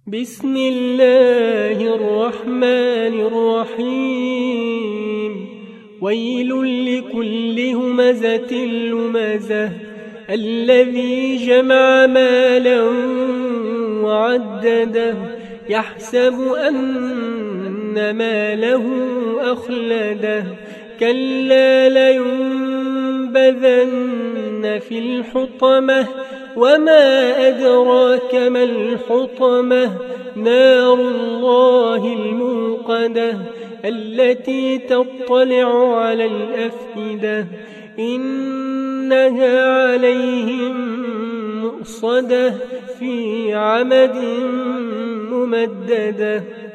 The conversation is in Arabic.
بسم الله الرحمن الرحيم ويل لكل همزة لمزة الذي جمع مالا وعدده يحسب أن ماله أخلده كلا لينبذن في الحطمة وما أدراك ما الحطمة نار الله الموقدة التي تطلع على الأفئدة إنها عليهم مؤصدة في عمد ممددة.